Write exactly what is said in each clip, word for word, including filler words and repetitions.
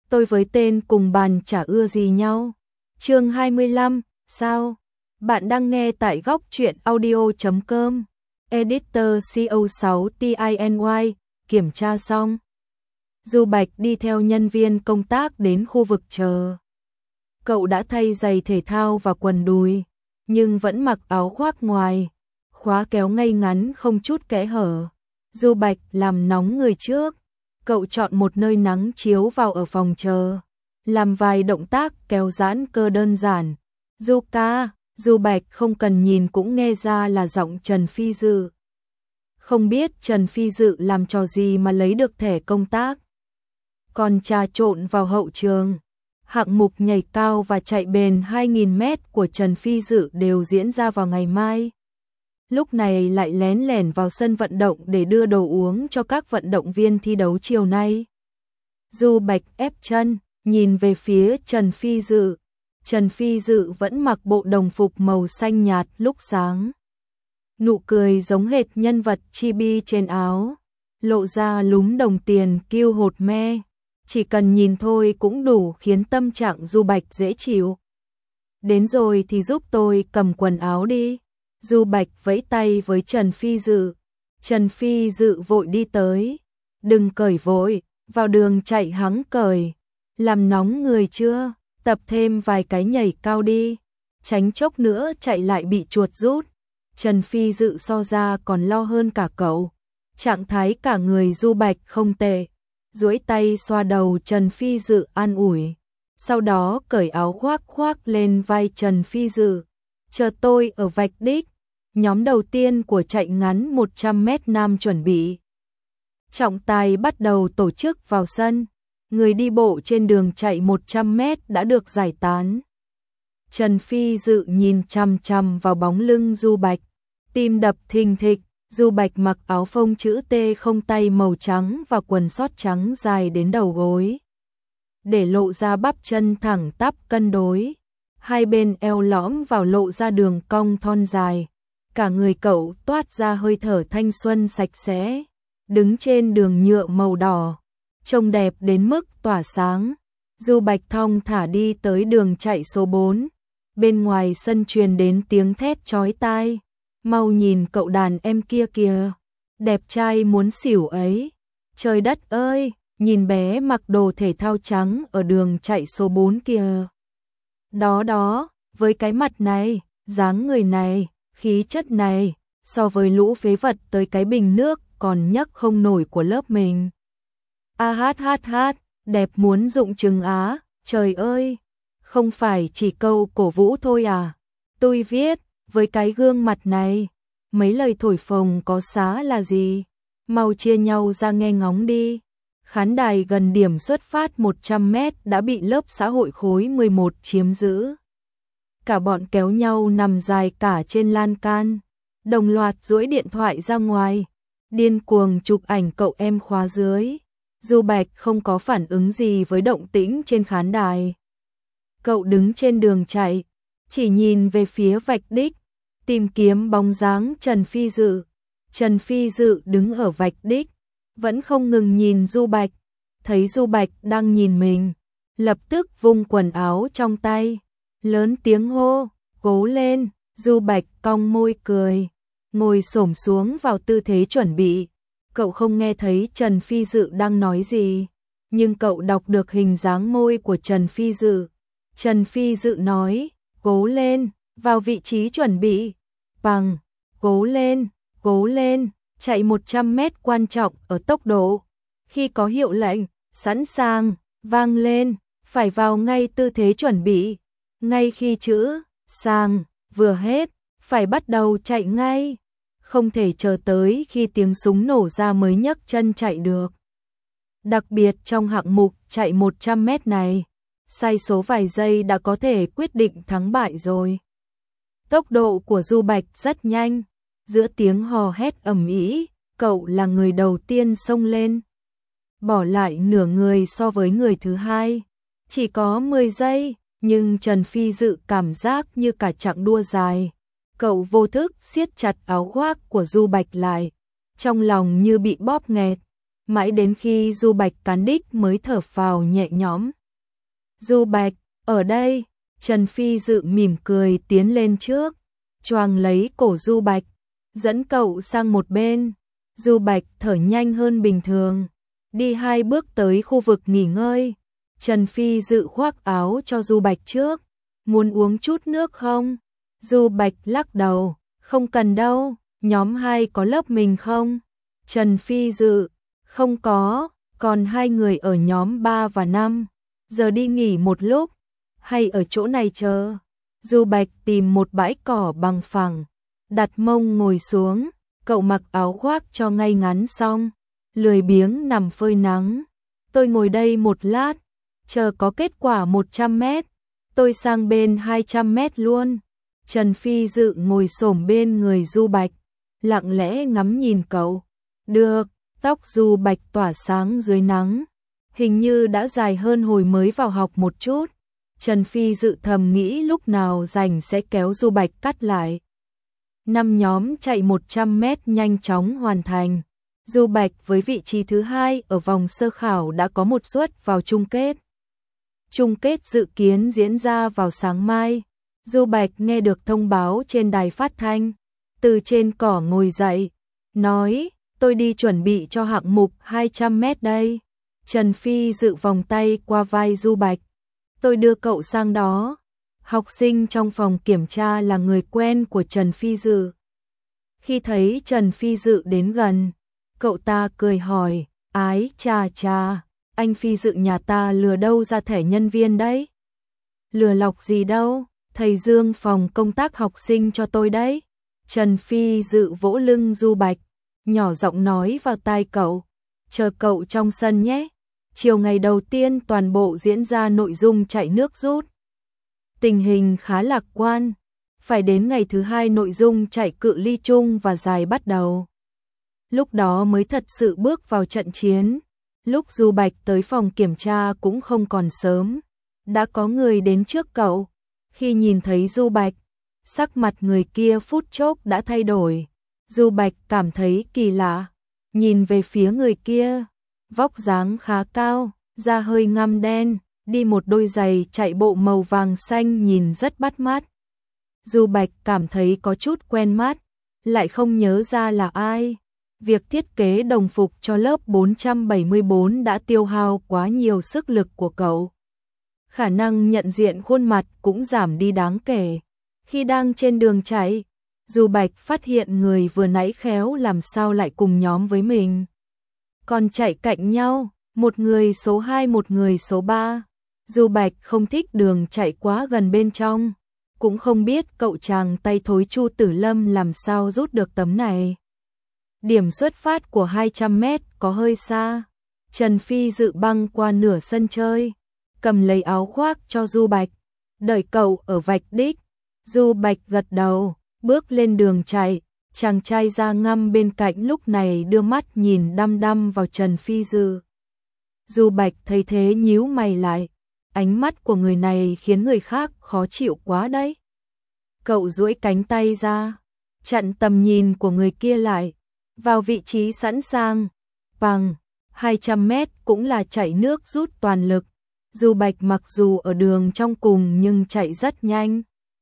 tôi với tên cùng bàn chả ưa gì nhau. Chương hai mươi lăm, sao? Bạn đang nghe tại góc truyện audio chấm com. Editor C O sáu T I N Y, kiểm tra xong. Du Bạch đi theo nhân viên công tác đến khu vực chờ. Cậu đã thay giày thể thao và quần đùi, nhưng vẫn mặc áo khoác ngoài, khóa kéo ngay ngắn không chút kẽ hở. Du Bạch làm nóng người trước, cậu chọn một nơi nắng chiếu vào ở phòng chờ, làm vài động tác kéo giãn cơ đơn giản. Du ca, Du Bạch không cần nhìn cũng nghe ra là giọng Trần Phi Dự. Không biết Trần Phi Dự làm trò gì mà lấy được thẻ công tác. Còn trà trộn vào hậu trường, hạng mục nhảy cao và chạy bền hai nghìn mét của Trần Phi Dự đều diễn ra vào ngày mai. Lúc này lại lén lẻn vào sân vận động để đưa đồ uống cho các vận động viên thi đấu chiều nay. Du Bạch ép chân, nhìn về phía Trần Phi Dự. Trần Phi Dự vẫn mặc bộ đồng phục màu xanh nhạt lúc sáng. Nụ cười giống hệt nhân vật chibi trên áo, lộ ra lúm đồng tiền kiêu hột me. Chỉ cần nhìn thôi cũng đủ khiến tâm trạng Du Bạch dễ chịu. Đến rồi thì giúp tôi cầm quần áo đi. Du Bạch vẫy tay với Trần Phi Dự. Trần Phi Dự vội đi tới. Đừng cởi vội, vào đường chạy hắng cởi. Làm nóng người chưa? Tập thêm vài cái nhảy cao đi. Tránh chốc nữa chạy lại bị chuột rút. Trần Phi Dự so ra còn lo hơn cả cậu. Trạng thái cả người Du Bạch không tệ. Duỗi tay xoa đầu Trần Phi Dự an ủi. Sau đó cởi áo khoác khoác lên vai Trần Phi Dự. Chờ tôi ở vạch đích. Nhóm đầu tiên của chạy ngắn một trăm mét nam chuẩn bị. Trọng tài bắt đầu tổ chức vào sân. Người đi bộ trên đường chạy một trăm mét đã được giải tán. Trần Phi Dự nhìn chằm chằm vào bóng lưng Du Bạch. Tim đập thình thịch. Du Bạch mặc áo phông chữ T không tay màu trắng và quần sót trắng dài đến đầu gối, để lộ ra bắp chân thẳng tắp cân đối. Hai bên eo lõm vào lộ ra đường cong thon dài. Cả người cậu toát ra hơi thở thanh xuân sạch sẽ. Đứng trên đường nhựa màu đỏ, trông đẹp đến mức tỏa sáng. Du Bạch thong thả đi tới đường chạy số bốn. Bên ngoài sân truyền đến tiếng thét chói tai. Mau nhìn cậu đàn em kia kìa, đẹp trai muốn xỉu ấy. Trời đất ơi, nhìn bé mặc đồ thể thao trắng ở đường chạy số bốn kìa. Đó đó, với cái mặt này, dáng người này, khí chất này, so với lũ phế vật tới cái bình nước còn nhấc không nổi của lớp mình. A hát hát hát, đẹp muốn rụng trứng á, trời ơi, không phải chỉ câu cổ vũ thôi à. Tôi viết, với cái gương mặt này, mấy lời thổi phồng có xá là gì, mau chia nhau ra nghe ngóng đi. Khán đài gần điểm xuất phát một trăm mét đã bị lớp xã hội khối mười một chiếm giữ. Cả bọn kéo nhau nằm dài cả trên lan can, đồng loạt duỗi điện thoại ra ngoài, điên cuồng chụp ảnh cậu em khóa dưới. Du Bạch không có phản ứng gì với động tĩnh trên khán đài. Cậu đứng trên đường chạy, chỉ nhìn về phía vạch đích, tìm kiếm bóng dáng Trần Phi Dự. Trần Phi Dự đứng ở vạch đích, vẫn không ngừng nhìn Du Bạch. Thấy Du Bạch đang nhìn mình, lập tức vung quần áo trong tay, lớn tiếng hô, cố lên. Du Bạch cong môi cười, ngồi xổm xuống vào tư thế chuẩn bị. Cậu không nghe thấy Trần Phi Dự đang nói gì, nhưng cậu đọc được hình dáng môi của Trần Phi Dự. Trần Phi Dự nói, cố lên, vào vị trí chuẩn bị. Bằng, cố lên, cố lên, chạy một trăm mét quan trọng ở tốc độ. Khi có hiệu lệnh, sẵn sàng, vang lên, phải vào ngay tư thế chuẩn bị. Ngay khi chữ, sàng, vừa hết, phải bắt đầu chạy ngay. Không thể chờ tới khi tiếng súng nổ ra mới nhấc chân chạy được. Đặc biệt trong hạng mục chạy một trăm mét này, sai số vài giây đã có thể quyết định thắng bại rồi. Tốc độ của Du Bạch rất nhanh, giữa tiếng hò hét ầm ĩ, cậu là người đầu tiên xông lên. Bỏ lại nửa người so với người thứ hai, chỉ có mười giây, nhưng Trần Phi Dự cảm giác như cả chặng đua dài. Cậu vô thức siết chặt áo khoác của Du Bạch lại, trong lòng như bị bóp nghẹt, mãi đến khi Du Bạch cán đích mới thở phào nhẹ nhõm. Du Bạch, ở đây. Trần Phi Dự mỉm cười tiến lên trước, choàng lấy cổ Du Bạch, dẫn cậu sang một bên. Du Bạch thở nhanh hơn bình thường, đi hai bước tới khu vực nghỉ ngơi. Trần Phi Dự khoác áo cho Du Bạch trước, muốn uống chút nước không? Du Bạch lắc đầu, không cần đâu, nhóm hai có lớp mình không? Trần Phi Dự, không có, còn hai người ở nhóm ba và năm, giờ đi nghỉ một lúc, hay ở chỗ này chờ? Du Bạch tìm một bãi cỏ bằng phẳng, đặt mông ngồi xuống, cậu mặc áo khoác cho ngay ngắn xong, lười biếng nằm phơi nắng. Tôi ngồi đây một lát, chờ có kết quả một trăm mét, tôi sang bên hai trăm mét luôn. Trần Phi Dự ngồi xổm bên người Du Bạch, lặng lẽ ngắm nhìn cậu. Được, tóc Du Bạch tỏa sáng dưới nắng, hình như đã dài hơn hồi mới vào học một chút. Trần Phi Dự thầm nghĩ lúc nào rảnh sẽ kéo Du Bạch cắt lại. Năm nhóm chạy một trăm mét nhanh chóng hoàn thành. Du Bạch với vị trí thứ hai ở vòng sơ khảo đã có một suất vào chung kết. Chung kết dự kiến diễn ra vào sáng mai. Du Bạch nghe được thông báo trên đài phát thanh, từ trên cỏ ngồi dậy, nói, tôi đi chuẩn bị cho hạng mục hai trăm mét đây. Trần Phi Dự vòng tay qua vai Du Bạch, tôi đưa cậu sang đó. Học sinh trong phòng kiểm tra là người quen của Trần Phi Dự. Khi thấy Trần Phi Dự đến gần, cậu ta cười hỏi, ái chà chà, anh Phi Dự nhà ta lừa đâu ra thẻ nhân viên đấy? Lừa lọc gì đâu, thầy Dương phòng công tác học sinh cho tôi đấy. Trần Phi Dự vỗ lưng Du Bạch, nhỏ giọng nói vào tai cậu, chờ cậu trong sân nhé. Chiều ngày đầu tiên toàn bộ diễn ra nội dung chạy nước rút. Tình hình khá lạc quan, phải đến ngày thứ hai nội dung chạy cự ly chung và dài bắt đầu. Lúc đó mới thật sự bước vào trận chiến. Lúc Du Bạch tới phòng kiểm tra cũng không còn sớm, đã có người đến trước cậu. Khi nhìn thấy Du Bạch, sắc mặt người kia phút chốc đã thay đổi. Du Bạch cảm thấy kỳ lạ, nhìn về phía người kia, vóc dáng khá cao, da hơi ngăm đen, đi một đôi giày chạy bộ màu vàng xanh nhìn rất bắt mắt. Du Bạch cảm thấy có chút quen mắt, lại không nhớ ra là ai. Việc thiết kế đồng phục cho lớp bốn trăm bảy mươi bốn đã tiêu hao quá nhiều sức lực của cậu. Khả năng nhận diện khuôn mặt cũng giảm đi đáng kể. Khi đang trên đường chạy, Du Bạch phát hiện người vừa nãy khéo làm sao lại cùng nhóm với mình. Còn chạy cạnh nhau, một người số hai một người số ba. Du Bạch không thích đường chạy quá gần bên trong, cũng không biết cậu chàng tay thối Chu Tử Lâm làm sao rút được tấm này. Điểm xuất phát của hai trăm mét có hơi xa. Trần Phi Dự băng qua nửa sân chơi, cầm lấy áo khoác cho Du Bạch, đợi cậu ở vạch đích. Du Bạch gật đầu, bước lên đường chạy. Chàng trai da ngăm bên cạnh lúc này đưa mắt nhìn đăm đăm vào Trần Phi Dự. Du Bạch thấy thế nhíu mày lại, ánh mắt của người này khiến người khác khó chịu quá đấy. Cậu duỗi cánh tay ra, chặn tầm nhìn của người kia lại, vào vị trí sẵn sàng. Bằng hai trăm mét cũng là chạy nước rút toàn lực. Du Bạch mặc dù ở đường trong cùng nhưng chạy rất nhanh.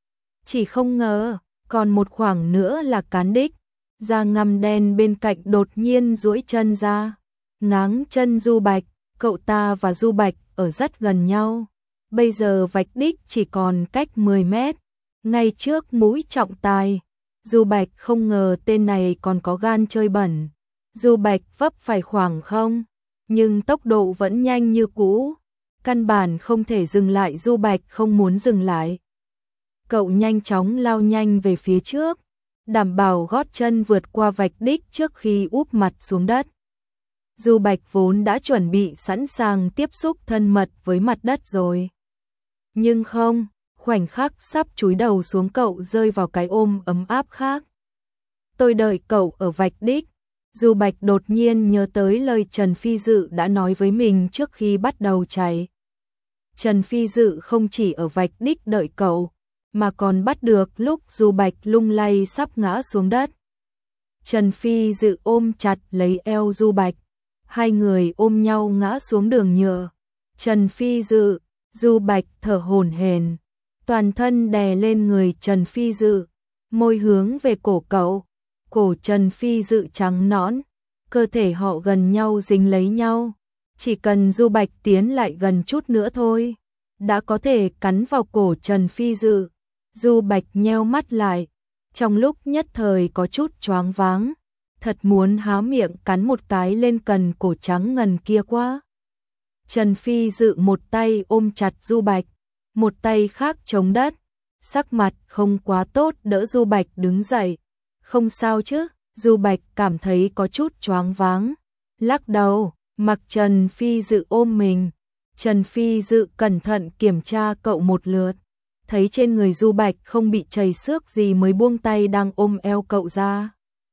Chỉ không ngờ, còn một khoảng nữa là cán đích. Da ngăm đen bên cạnh đột nhiên duỗi chân ra, ngáng chân Du Bạch. Cậu ta và Du Bạch ở rất gần nhau. Bây giờ vạch đích chỉ còn cách mười mét, ngay trước mũi trọng tài. Du Bạch không ngờ tên này còn có gan chơi bẩn. Du Bạch vấp phải khoảng không, nhưng tốc độ vẫn nhanh như cũ. Căn bản không thể dừng lại. Du Bạch không muốn dừng lại. Cậu nhanh chóng lao nhanh về phía trước, đảm bảo gót chân vượt qua vạch đích trước khi úp mặt xuống đất. Du Bạch vốn đã chuẩn bị sẵn sàng tiếp xúc thân mật với mặt đất rồi. Nhưng không, khoảnh khắc sắp chúi đầu xuống cậu rơi vào cái ôm ấm áp khác. Tôi đợi cậu ở vạch đích. Du Bạch đột nhiên nhớ tới lời Trần Phi Dự đã nói với mình trước khi bắt đầu chạy. Trần Phi Dự không chỉ ở vạch đích đợi cậu, mà còn bắt được lúc Du Bạch lung lay sắp ngã xuống đất. Trần Phi Dự ôm chặt lấy eo Du Bạch. Hai người ôm nhau ngã xuống đường nhựa. Trần Phi Dự, Du Bạch thở hổn hển, toàn thân đè lên người Trần Phi Dự, môi hướng về cổ cậu. Cổ Trần Phi Dự trắng nõn, cơ thể họ gần nhau dính lấy nhau. Chỉ cần Du Bạch tiến lại gần chút nữa thôi, đã có thể cắn vào cổ Trần Phi Dự. Du Bạch nheo mắt lại, trong lúc nhất thời có chút choáng váng, thật muốn há miệng cắn một cái lên cần cổ trắng ngần kia quá. Trần Phi Dự một tay ôm chặt Du Bạch, một tay khác chống đất, sắc mặt không quá tốt đỡ Du Bạch đứng dậy. Không sao chứ? Du Bạch cảm thấy có chút choáng váng, lắc đầu, mặc Trần Phi Dự ôm mình. Trần Phi Dự cẩn thận kiểm tra cậu một lượt, thấy trên người Du Bạch không bị chảy xước gì mới buông tay đang ôm eo cậu ra.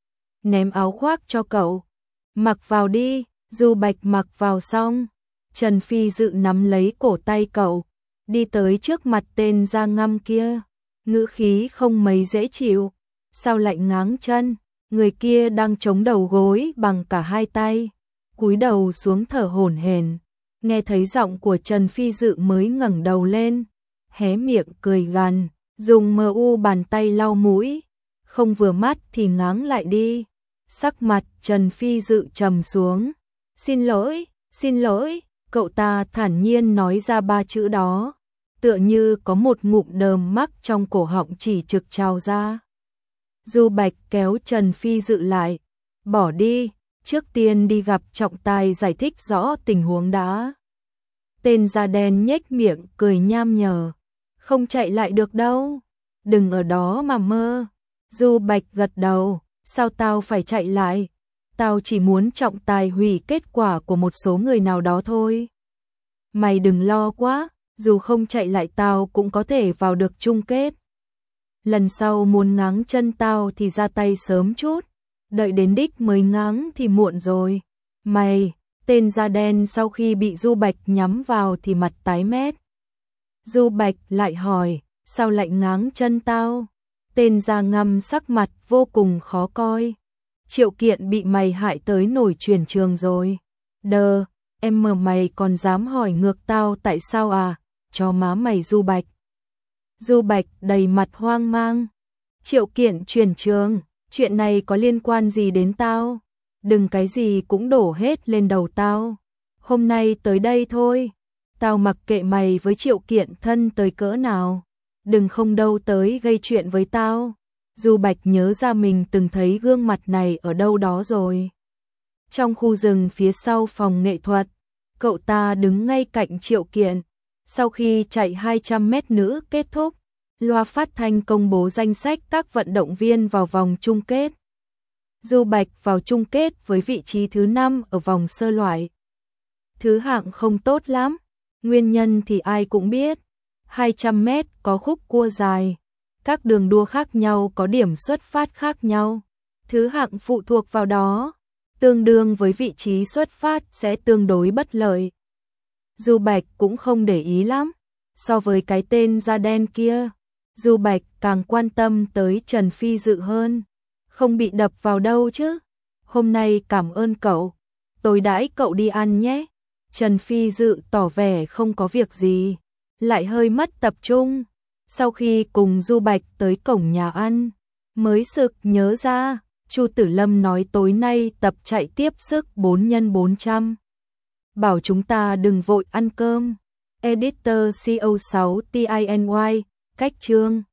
Ném áo khoác cho cậu, mặc vào đi. Du Bạch mặc vào xong, Trần Phi Dự nắm lấy cổ tay cậu, đi tới trước mặt tên da ngăm kia, ngữ khí không mấy dễ chịu. Sao lại ngáng chân? Người kia đang chống đầu gối bằng cả hai tay, cúi đầu xuống thở hổn hển. Nghe thấy giọng của Trần Phi Dự mới ngẩng đầu lên, hé miệng cười gằn, dùng mờ u bàn tay lau mũi, không vừa mắt thì ngáng lại đi. Sắc mặt Trần Phi Dự trầm xuống. Xin lỗi, xin lỗi, cậu ta thản nhiên nói ra ba chữ đó, tựa như có một ngụm đờm mắc trong cổ họng chỉ trực trào ra. Du Bạch kéo Trần Phi Dự lại, bỏ đi, trước tiên đi gặp trọng tài giải thích rõ tình huống đã. Tên da đen nhếch miệng cười nham nhở, không chạy lại được đâu, đừng ở đó mà mơ. Du Bạch gật đầu, sao tao phải chạy lại? Tao chỉ muốn trọng tài hủy kết quả của một số người nào đó thôi. Mày đừng lo quá, dù không chạy lại tao cũng có thể vào được chung kết. Lần sau muốn ngáng chân tao thì ra tay sớm chút, đợi đến đích mới ngáng thì muộn rồi. Mày, tên da đen sau khi bị Du Bạch nhắm vào thì mặt tái mét. Du Bạch lại hỏi, sao lại ngáng chân tao? Tên da ngăm sắc mặt vô cùng khó coi. Triệu Kiện bị mày hại tới nổi truyền trường rồi. Đờ, em mờ mày còn dám hỏi ngược tao tại sao à? Cho má mày. Du Bạch. Du Bạch đầy mặt hoang mang. Triệu Kiện truyền trường, chuyện này có liên quan gì đến tao? Đừng cái gì cũng đổ hết lên đầu tao. Hôm nay tới đây thôi, tao mặc kệ mày với Triệu Kiện thân tới cỡ nào. Đừng không đâu tới gây chuyện với tao. Du Bạch nhớ ra mình từng thấy gương mặt này ở đâu đó rồi. Trong khu rừng phía sau phòng nghệ thuật, cậu ta đứng ngay cạnh Triệu Kiện. Sau khi chạy hai trăm mét nữ kết thúc, loa phát thanh công bố danh sách các vận động viên vào vòng chung kết. Du Bạch vào chung kết với vị trí thứ năm ở vòng sơ loại. Thứ hạng không tốt lắm, nguyên nhân thì ai cũng biết. hai trăm mét có khúc cua dài, các đường đua khác nhau có điểm xuất phát khác nhau. Thứ hạng phụ thuộc vào đó, tương đương với vị trí xuất phát sẽ tương đối bất lợi. Du Bạch cũng không để ý lắm, so với cái tên da đen kia, Du Bạch càng quan tâm tới Trần Phi Dự hơn. Không bị đập vào đâu chứ? Hôm nay cảm ơn cậu, tối đãi cậu đi ăn nhé. Trần Phi Dự tỏ vẻ không có việc gì, lại hơi mất tập trung. Sau khi cùng Du Bạch tới cổng nhà ăn, mới sực nhớ ra, Chu Tử Lâm nói tối nay tập chạy tiếp sức bốn nhân bốn trăm. Bảo chúng ta đừng vội ăn cơm. Editor C O sáu T I N Y, cách chương.